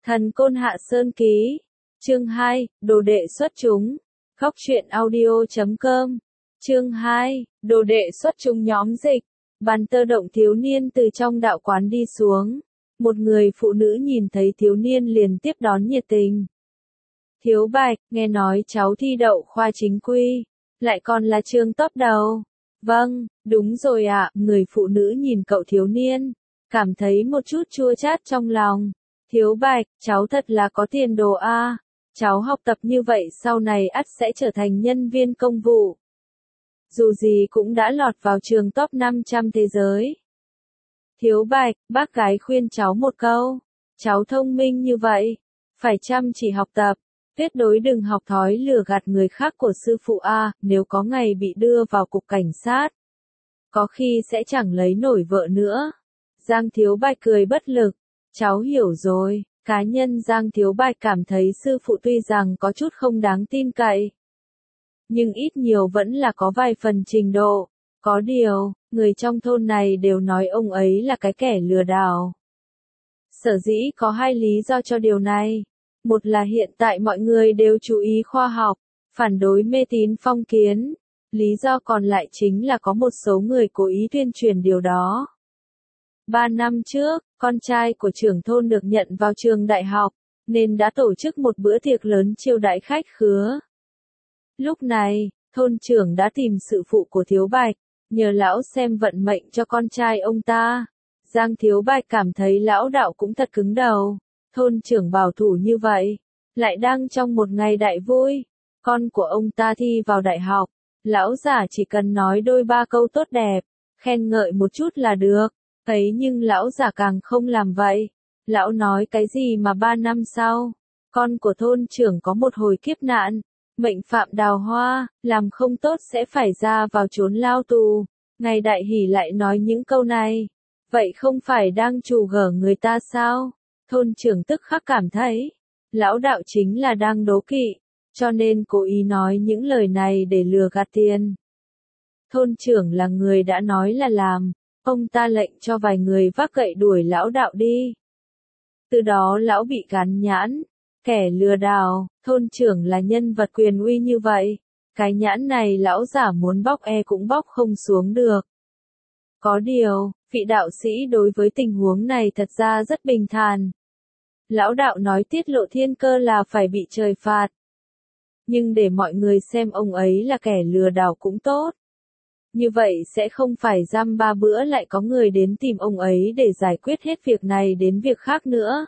Thần Côn Hạ Sơn Ký. Chương 2, Đồ đệ xuất chúng. Góc truyện audio.com. Chương 2, Đồ đệ xuất chúng nhóm dịch. Bàn tơ động thiếu niên từ trong đạo quán đi xuống. Một người phụ nữ nhìn thấy thiếu niên liền tiếp đón nhiệt tình. Thiếu Bạch, nghe nói cháu thi đậu khoa chính quy, lại còn là trường top đầu. Vâng, đúng rồi ạ. Người phụ nữ nhìn cậu thiếu niên, cảm thấy một chút chua chát trong lòng. Thiếu Bạch, cháu thật là có tiền đồ a. Cháu học tập như vậy sau này ắt sẽ trở thành nhân viên công vụ. Dù gì cũng đã lọt vào trường top 500 thế giới. Thiếu Bạch, bác gái khuyên cháu một câu. Cháu thông minh như vậy, phải chăm chỉ học tập, tuyệt đối đừng học thói lừa gạt người khác của sư phụ a, nếu có ngày bị đưa vào cục cảnh sát, có khi sẽ chẳng lấy nổi vợ nữa. Giang Thiếu Bạch cười bất lực. Cháu hiểu rồi. Cá nhân Giang Thiếu Bạch cảm thấy sư phụ tuy rằng có chút không đáng tin cậy, nhưng ít nhiều vẫn là có vài phần trình độ. Có điều, người trong thôn này đều nói ông ấy là cái kẻ lừa đảo. Sở dĩ có hai lý do cho điều này. Một là hiện tại mọi người đều chú ý khoa học, phản đối mê tín phong kiến. Lý do còn lại chính là có một số người cố ý tuyên truyền điều đó. 3 năm trước, con trai của trưởng thôn được nhận vào trường đại học, nên đã tổ chức một bữa tiệc lớn chiêu đãi khách khứa. Lúc này, thôn trưởng đã tìm sự phụ của Thiếu Bạch, nhờ lão xem vận mệnh cho con trai ông ta. Giang Thiếu Bạch cảm thấy lão đạo cũng thật cứng đầu. Thôn trưởng bảo thủ như vậy, lại đang trong một ngày đại vui. Con của ông ta thi vào đại học, lão giả chỉ cần nói đôi ba câu tốt đẹp, khen ngợi một chút là được. Ấy nhưng lão giả càng không làm vậy. Lão nói cái gì mà 3 năm sau, con của thôn trưởng có một hồi kiếp nạn, mệnh phạm đào hoa, làm không tốt sẽ phải ra vào chốn lao tù. Ngày đại hỷ lại nói những câu này, vậy không phải đang trù gở người ta sao? Thôn trưởng tức khắc cảm thấy, lão đạo chính là đang đố kỵ, cho nên cố ý nói những lời này để lừa gạt tiền. Thôn trưởng là người đã nói là làm. Ông ta lệnh cho vài người vác gậy đuổi lão đạo đi. Từ đó lão bị gán nhãn, kẻ lừa đảo. Thôn trưởng là nhân vật quyền uy như vậy, cái nhãn này lão giả muốn bóc cũng bóc không xuống được. Có điều, vị đạo sĩ đối với tình huống này thật ra rất bình thản. Lão đạo nói tiết lộ thiên cơ là phải bị trời phạt. Nhưng để mọi người xem ông ấy là kẻ lừa đảo cũng tốt. Như vậy sẽ không phải giam 3 bữa lại có người đến tìm ông ấy để giải quyết hết việc này đến việc khác nữa.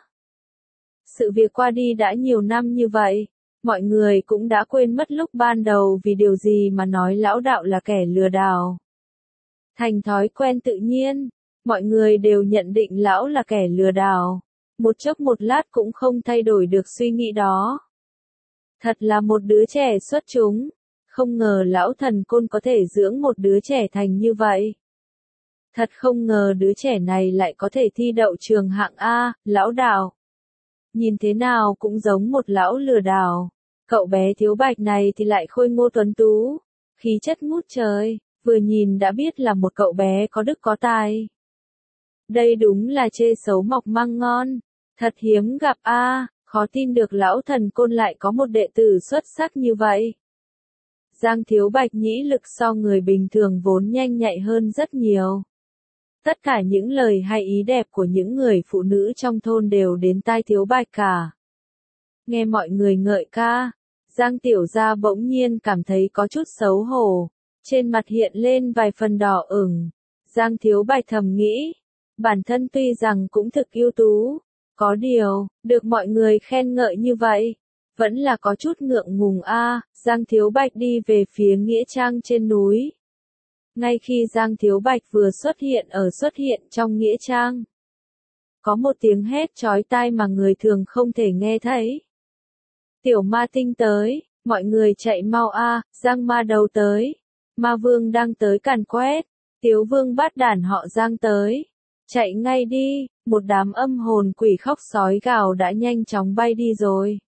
Sự việc qua đi đã nhiều năm như vậy, mọi người cũng đã quên mất lúc ban đầu vì điều gì mà nói lão đạo là kẻ lừa đảo. Thành thói quen tự nhiên, mọi người đều nhận định lão là kẻ lừa đảo, một chốc một lát cũng không thay đổi được suy nghĩ đó. Thật là một đứa trẻ xuất chúng. Không ngờ lão thần côn có thể dưỡng một đứa trẻ thành như vậy. Thật không ngờ đứa trẻ này lại có thể thi đậu trường hạng A, lão đạo. Nhìn thế nào cũng giống một lão lừa đảo. Cậu bé Thiếu Bạch này thì lại khôi ngô tuấn tú, khí chất ngút trời, vừa nhìn đã biết là một cậu bé có đức có tài. Đây đúng là chê xấu mọc măng ngon, thật hiếm gặp a, khó tin được lão thần côn lại có một đệ tử xuất sắc như vậy. Giang Thiếu Bạch nhĩ lực so người bình thường vốn nhanh nhạy hơn rất nhiều. Tất cả những lời hay ý đẹp của những người phụ nữ trong thôn đều đến tai Thiếu Bạch cả. Nghe mọi người ngợi ca, Giang Tiểu Gia bỗng nhiên cảm thấy có chút xấu hổ, trên mặt hiện lên vài phần đỏ ửng. Giang Thiếu Bạch thầm nghĩ, bản thân tuy rằng cũng thực ưu tú, có điều, được mọi người khen ngợi như vậy, vẫn là có chút ngượng ngùng a. Giang Thiếu Bạch đi về phía nghĩa trang trên núi. Ngay khi Giang Thiếu Bạch vừa xuất hiện trong nghĩa trang, có một tiếng hét chói tai mà người thường không thể nghe thấy. Tiểu ma tinh tới, mọi người chạy mau a, Giang ma đầu tới. Ma vương đang tới càn quét, Tiếu vương bắt đàn họ Giang tới. Chạy ngay đi, một đám âm hồn quỷ khóc sói gào đã nhanh chóng bay đi rồi.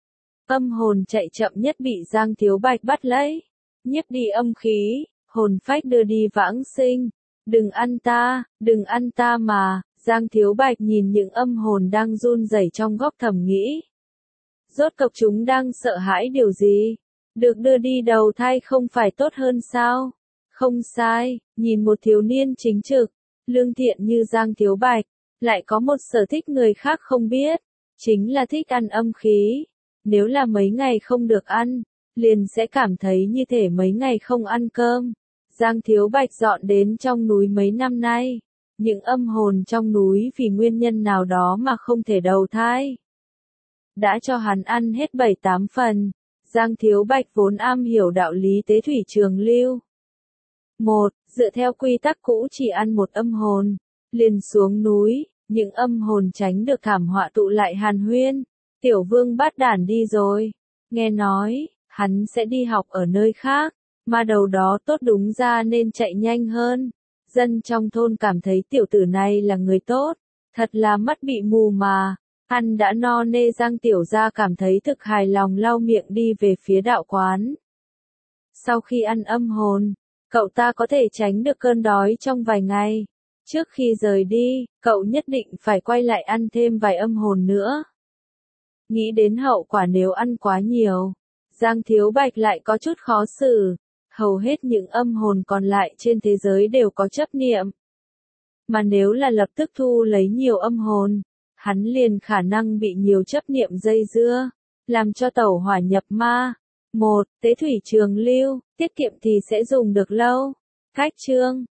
Âm hồn chạy chậm nhất bị Giang Thiếu Bạch bắt lấy, nhiếp đi âm khí, hồn phách đưa đi vãng sinh. Đừng ăn ta mà, Giang Thiếu Bạch nhìn những âm hồn đang run rẩy trong góc thầm nghĩ. Rốt cục chúng đang sợ hãi điều gì? Được đưa đi đầu thai không phải tốt hơn sao? Không sai, nhìn một thiếu niên chính trực, lương thiện như Giang Thiếu Bạch, lại có một sở thích người khác không biết, chính là thích ăn âm khí. Nếu là mấy ngày không được ăn, liền sẽ cảm thấy như thể mấy ngày không ăn cơm. Giang Thiếu Bạch dọn đến trong núi mấy năm nay, những âm hồn trong núi vì nguyên nhân nào đó mà không thể đầu thai, đã cho hắn ăn hết 7-8 phần. Giang Thiếu Bạch vốn am hiểu đạo lý tế thủy trường lưu. Dựa theo quy tắc cũ chỉ ăn một âm hồn, liền xuống núi, những âm hồn tránh được thảm họa tụ lại hàn huyên. Tiểu Vương Bát Đản đi rồi, nghe nói, hắn sẽ đi học ở nơi khác, mà đầu đó tốt đúng ra nên chạy nhanh hơn. Dân trong thôn cảm thấy tiểu tử này là người tốt, thật là mắt bị mù mà. Ăn đã no nê Giang Tiểu Gia cảm thấy thực hài lòng lau miệng đi về phía đạo quán. Sau khi ăn âm hồn, cậu ta có thể tránh được cơn đói trong vài ngày. Trước khi rời đi, cậu nhất định phải quay lại ăn thêm vài âm hồn nữa. Nghĩ đến hậu quả nếu ăn quá nhiều, Giang Thiếu Bạch lại có chút khó xử. Hầu hết những âm hồn còn lại trên thế giới đều có chấp niệm. Mà nếu là lập tức thu lấy nhiều âm hồn, hắn liền khả năng bị nhiều chấp niệm dây dưa, làm cho tẩu hỏa nhập ma. Tế thủy trường lưu, tiết kiệm thì sẽ dùng được lâu. Cách chương